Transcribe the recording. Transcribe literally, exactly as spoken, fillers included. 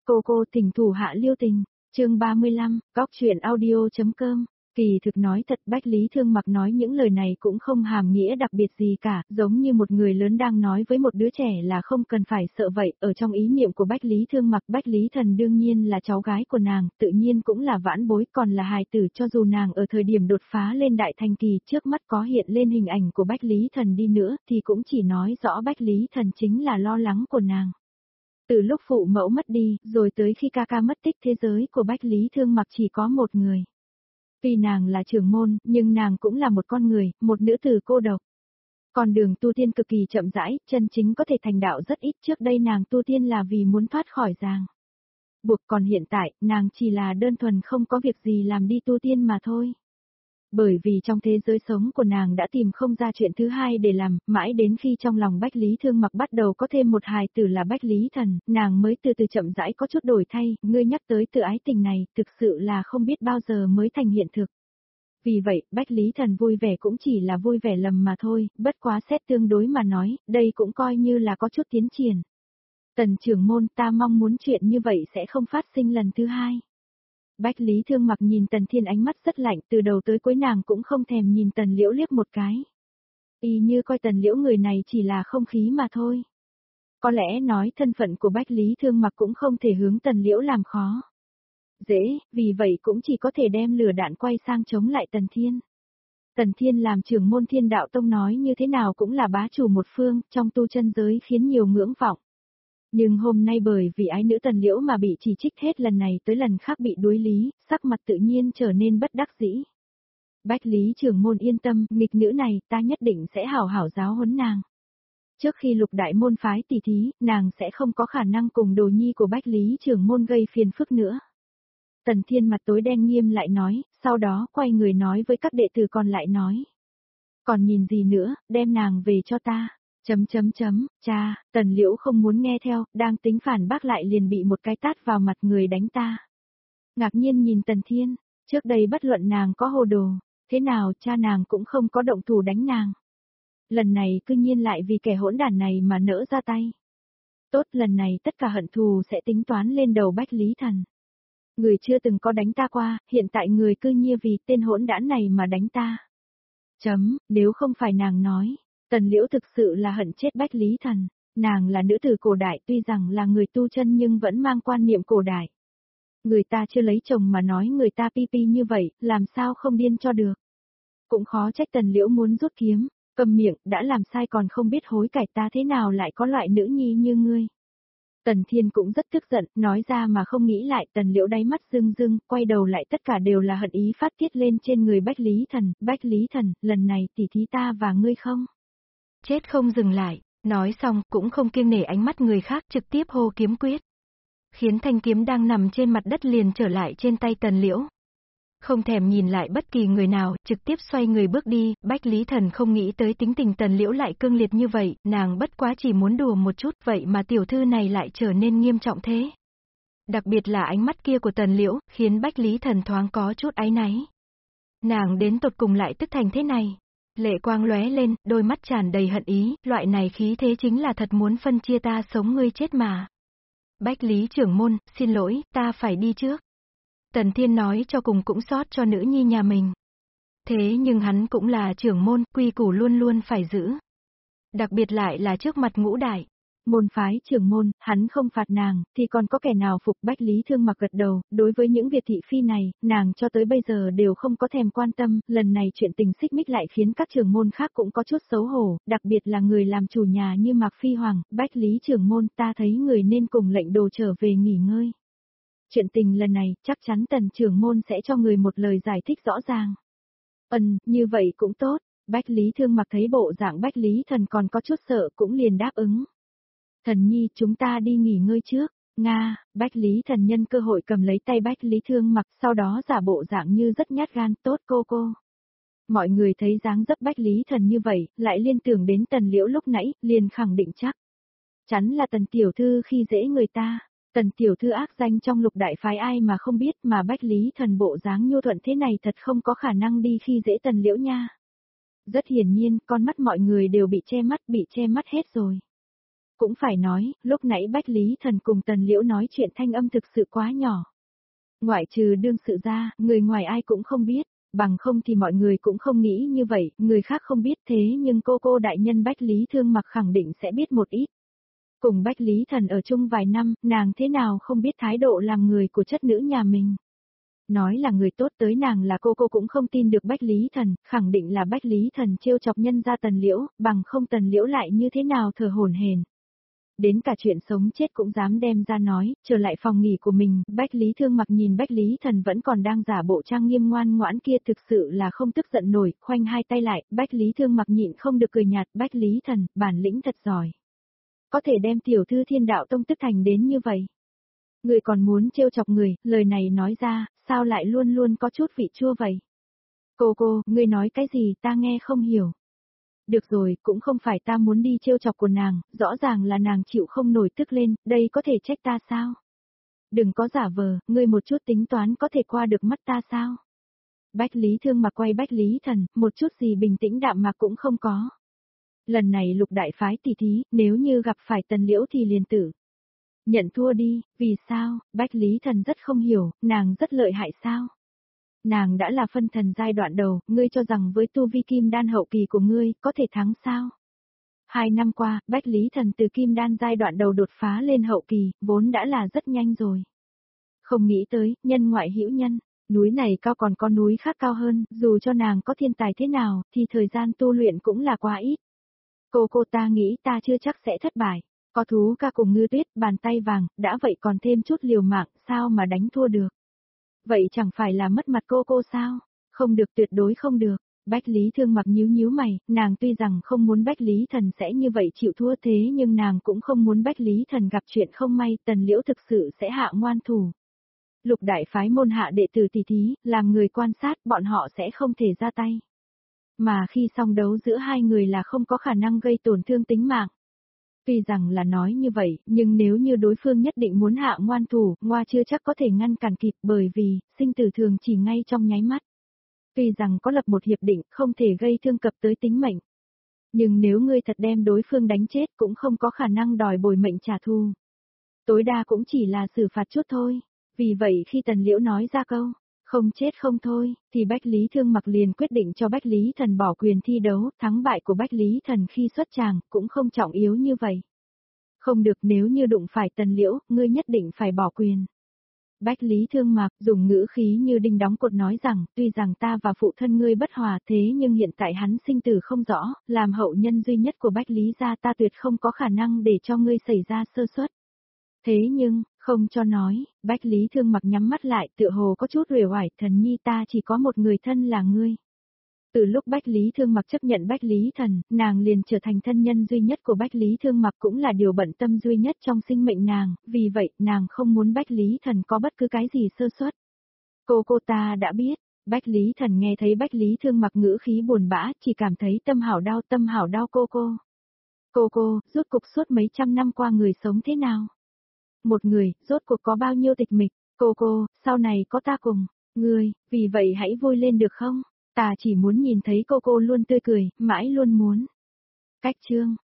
cô cô thỉnh thủ hạ lưu tình, chương ba mươi lăm, góc chuyện audio.com. Kỳ thực nói thật, Bách Lý Thương Mặc nói những lời này cũng không hàm nghĩa đặc biệt gì cả, giống như một người lớn đang nói với một đứa trẻ là không cần phải sợ vậy. Ở trong ý niệm của Bách Lý Thương Mặc, Bách Lý Thần đương nhiên là cháu gái của nàng, tự nhiên cũng là vãn bối, còn là hài tử. Cho dù nàng ở thời điểm đột phá lên đại thành kỳ trước mắt có hiện lên hình ảnh của Bách Lý Thần đi nữa, thì cũng chỉ nói rõ Bách Lý Thần chính là lo lắng của nàng. Từ lúc phụ mẫu mất đi, rồi tới khi ca ca mất tích, thế giới của Bách Lý Thương Mặc chỉ có một người. Tuy nàng là trưởng môn, nhưng nàng cũng là một con người, một nữ tử cô độc. Con đường tu tiên cực kỳ chậm rãi, chân chính có thể thành đạo rất ít. Trước đây nàng tu tiên là vì muốn thoát khỏi ràng buộc, còn hiện tại, nàng chỉ là đơn thuần không có việc gì làm đi tu tiên mà thôi. Bởi vì trong thế giới sống của nàng đã tìm không ra chuyện thứ hai để làm, mãi đến khi trong lòng Bách Lý Thương Mặc bắt đầu có thêm một hài tử là Bách Lý Thần, nàng mới từ từ chậm rãi có chút đổi thay. Ngươi nhắc tới tự ái tình này, thực sự là không biết bao giờ mới thành hiện thực. Vì vậy, Bách Lý Thần vui vẻ cũng chỉ là vui vẻ lầm mà thôi, bất quá xét tương đối mà nói, đây cũng coi như là có chút tiến triển. Tần trưởng môn, ta mong muốn chuyện như vậy sẽ không phát sinh lần thứ hai. Bách Lý Thương Mặc nhìn Tần Thiên ánh mắt rất lạnh, từ đầu tới cuối nàng cũng không thèm nhìn Tần Liễu liếc một cái. Y như coi Tần Liễu người này chỉ là không khí mà thôi. Có lẽ nói thân phận của Bách Lý Thương Mặc cũng không thể hướng Tần Liễu làm khó dễ, vì vậy cũng chỉ có thể đem lửa đạn quay sang chống lại Tần Thiên. Tần Thiên làm trưởng môn Thiên Đạo Tông nói như thế nào cũng là bá chủ một phương, trong tu chân giới khiến nhiều ngưỡng vọng. Nhưng hôm nay bởi vì ái nữ Tần Liễu mà bị chỉ trích hết lần này tới lần khác bị đối lý, sắc mặt tự nhiên trở nên bất đắc dĩ. Bách Lý trưởng môn yên tâm, nghịch nữ này ta nhất định sẽ hảo hảo giáo huấn nàng. Trước khi lục đại môn phái tỷ thí, nàng sẽ không có khả năng cùng đồ nhi của Bách Lý trưởng môn gây phiền phức nữa. Tần Thiên mặt tối đen nghiêm lại nói, sau đó quay người nói với các đệ tử còn lại nói. Còn nhìn gì nữa, đem nàng về cho ta. Chấm chấm chấm, cha, Tần Liễu không muốn nghe theo, đang tính phản bác lại liền bị một cái tát vào mặt người đánh ta. Ngạc nhiên nhìn Tần Thiên, trước đây bất luận nàng có hồ đồ, thế nào cha nàng cũng không có động thủ đánh nàng. Lần này cư nhiên lại vì kẻ hỗn đản này mà nỡ ra tay. Tốt, lần này tất cả hận thù sẽ tính toán lên đầu Bách Lý Thần. Người chưa từng có đánh ta qua, hiện tại người cư nhiên vì tên hỗn đản này mà đánh ta. Chấm, nếu không phải nàng nói. Tần Liễu thực sự là hận chết Bách Lý Thần, nàng là nữ tử cổ đại tuy rằng là người tu chân nhưng vẫn mang quan niệm cổ đại. Người ta chưa lấy chồng mà nói người ta pi pi như vậy, làm sao không điên cho được. Cũng khó trách Tần Liễu muốn rút kiếm, cầm miệng, đã làm sai còn không biết hối cải, ta thế nào lại có loại nữ nhi như ngươi. Tần Thiên cũng rất tức giận, nói ra mà không nghĩ lại. Tần Liễu đáy mắt rưng rưng, quay đầu lại tất cả đều là hận ý phát tiết lên trên người Bách Lý Thần. Bách Lý Thần, lần này tỉ thí ta và ngươi không chết không dừng lại, nói xong cũng không kiêng nể ánh mắt người khác, trực tiếp hô kiếm quyết. Khiến thanh kiếm đang nằm trên mặt đất liền trở lại trên tay Tần Liễu. Không thèm nhìn lại bất kỳ người nào, trực tiếp xoay người bước đi. Bách Lý Thần không nghĩ tới tính tình Tần Liễu lại cương liệt như vậy, nàng bất quá chỉ muốn đùa một chút, vậy mà tiểu thư này lại trở nên nghiêm trọng thế. Đặc biệt là ánh mắt kia của Tần Liễu, khiến Bách Lý Thần thoáng có chút áy náy. Nàng đến tột cùng lại tức thành thế này. Lệ quang lóe lên, đôi mắt tràn đầy hận ý, loại này khí thế chính là thật muốn phân chia ta sống ngươi chết mà. Bách Lý trưởng môn, xin lỗi, ta phải đi trước. Tần Thiên nói cho cùng cũng xót cho nữ nhi nhà mình. Thế nhưng hắn cũng là trưởng môn, quy củ luôn luôn phải giữ. Đặc biệt lại là trước mặt ngũ đại môn phái trưởng môn, hắn không phạt nàng, thì còn có kẻ nào phục. Bách Lý Thương Mặc gật đầu, đối với những việc thị phi này, nàng cho tới bây giờ đều không có thèm quan tâm, lần này chuyện tình xích mích lại khiến các trưởng môn khác cũng có chút xấu hổ, đặc biệt là người làm chủ nhà như Mạc Phi Hoàng. Bách Lý trưởng môn, ta thấy người nên cùng lệnh đồ trở về nghỉ ngơi. Chuyện tình lần này, chắc chắn Tần trưởng môn sẽ cho người một lời giải thích rõ ràng. Ừm, như vậy cũng tốt. Bách Lý Thương Mặc thấy bộ dạng Bách Lý Thần còn có chút sợ cũng liền đáp ứng. Thần nhi, chúng ta đi nghỉ ngơi trước. Nga, Bách Lý Thần nhân cơ hội cầm lấy tay Bách Lý Thương Mặc, sau đó giả bộ dạng như rất nhát gan. Tốt cô cô. Mọi người thấy dáng dấp Bách Lý Thần như vậy, lại liên tưởng đến Tần Liễu lúc nãy, liền khẳng định chắc chắn là Tần tiểu thư khi dễ người ta. Tần tiểu thư ác danh trong lục đại phái ai mà không biết, mà Bách Lý Thần bộ dáng nhu thuận thế này thật không có khả năng đi khi dễ Tần Liễu nha. Rất hiển nhiên, con mắt mọi người đều bị che mắt, bị che mắt hết rồi. Cũng phải nói, lúc nãy Bách Lý Thần cùng Tần Liễu nói chuyện thanh âm thực sự quá nhỏ. Ngoại trừ đương sự ra, người ngoài ai cũng không biết, bằng không thì mọi người cũng không nghĩ như vậy, người khác không biết thế nhưng cô cô đại nhân Bách Lý Thương Mặc khẳng định sẽ biết một ít. Cùng Bách Lý Thần ở chung vài năm, nàng thế nào không biết thái độ làm người của chất nữ nhà mình. Nói là người tốt tới nàng là cô cô cũng không tin được Bách Lý Thần, khẳng định là Bách Lý Thần trêu chọc nhân ra Tần Liễu, bằng không Tần Liễu lại như thế nào thở hổn hển. Đến cả chuyện sống chết cũng dám đem ra nói, trở lại phòng nghỉ của mình, Bách Lý Thương Mặc nhìn Bách Lý Thần vẫn còn đang giả bộ trang nghiêm ngoan ngoãn kia thực sự là không tức giận nổi, khoanh hai tay lại, Bách Lý Thương Mặc nhịn không được cười nhạt, Bách Lý Thần, bản lĩnh thật giỏi. Có thể đem tiểu thư Thiên Đạo Tông tức thành đến như vậy. Người còn muốn trêu chọc người, lời này nói ra, sao lại luôn luôn có chút vị chua vậy? Cô cô, ngươi nói cái gì ta nghe không hiểu. Được rồi, cũng không phải ta muốn đi trêu chọc của nàng, rõ ràng là nàng chịu không nổi tức lên, đây có thể trách ta sao? Đừng có giả vờ, ngươi một chút tính toán có thể qua được mắt ta sao? Bách Lý Thương Mặc quay Bách Lý Thần, một chút gì bình tĩnh đạm mạc cũng không có. Lần này lục đại phái tỷ thí, nếu như gặp phải Tần Liễu thì liền tử. Nhận thua đi, vì sao? Bách Lý Thần rất không hiểu, nàng rất lợi hại sao? Nàng đã là phân thần giai đoạn đầu, ngươi cho rằng với tu vi kim đan hậu kỳ của ngươi, có thể thắng sao? Hai năm qua, Bách Lý Thần từ kim đan giai đoạn đầu đột phá lên hậu kỳ, vốn đã là rất nhanh rồi. Không nghĩ tới, nhân ngoại hữu nhân, núi này cao còn có núi khác cao hơn, dù cho nàng có thiên tài thế nào, thì thời gian tu luyện cũng là quá ít. Cô cô ta nghĩ ta chưa chắc sẽ thất bại. Có thú ca cùng Ngư Tuyết, bàn tay vàng, đã vậy còn thêm chút liều mạng, sao mà đánh thua được. Vậy chẳng phải là mất mặt cô cô sao? Không được, tuyệt đối không được. Bách Lý Thương Mặc nhíu nhíu mày, nàng tuy rằng không muốn Bách Lý Thần sẽ như vậy chịu thua thế nhưng nàng cũng không muốn Bách Lý Thần gặp chuyện không may, Tần Liễu thực sự sẽ hạ ngoan thủ. Lục đại phái môn hạ đệ tử tỷ thí, làm người quan sát bọn họ sẽ không thể ra tay. Mà khi song đấu giữa hai người là không có khả năng gây tổn thương tính mạng. Tuy rằng là nói như vậy, nhưng nếu như đối phương nhất định muốn hạ ngoan thủ, ngoa chưa chắc có thể ngăn cản kịp bởi vì, sinh tử thường chỉ ngay trong nháy mắt. Tuy rằng có lập một hiệp định, không thể gây thương cập tới tính mệnh. Nhưng nếu ngươi thật đem đối phương đánh chết cũng không có khả năng đòi bồi mệnh trả thù. Tối đa cũng chỉ là xử phạt chút thôi. Vì vậy khi Tần Liễu nói ra câu, không chết không thôi, thì Bách Lý Thương Mặc liền quyết định cho Bách Lý Thần bỏ quyền thi đấu, thắng bại của Bách Lý Thần khi xuất tràng, cũng không trọng yếu như vậy. Không được, nếu như đụng phải Tần Liễu, ngươi nhất định phải bỏ quyền. Bách Lý Thương Mặc dùng ngữ khí như đinh đóng cột nói rằng, tuy rằng ta và phụ thân ngươi bất hòa thế nhưng hiện tại hắn sinh tử không rõ, làm hậu nhân duy nhất của Bách Lý gia ta tuyệt không có khả năng để cho ngươi xảy ra sơ suất. Thế nhưng, không cho nói, Bách Lý Thương Mặc nhắm mắt lại tựa hồ có chút uể oải, thần nhi ta chỉ có một người thân là ngươi. Từ lúc Bách Lý Thương Mặc chấp nhận Bách Lý Thần, nàng liền trở thành thân nhân duy nhất của Bách Lý Thương Mặc cũng là điều bận tâm duy nhất trong sinh mệnh nàng, vì vậy nàng không muốn Bách Lý Thần có bất cứ cái gì sơ suất. Cô cô ta đã biết, Bách Lý Thần nghe thấy Bách Lý Thương Mặc ngữ khí buồn bã, chỉ cảm thấy tâm hảo đau tâm hảo đau cô cô. Cô cô, rốt cuộc suốt mấy trăm năm qua người sống thế nào? Một người, rốt cuộc có bao nhiêu tịch mịch, cô cô, sau này có ta cùng, ngươi, vì vậy hãy vui lên được không? Ta chỉ muốn nhìn thấy cô cô luôn tươi cười, mãi luôn muốn. Cách chương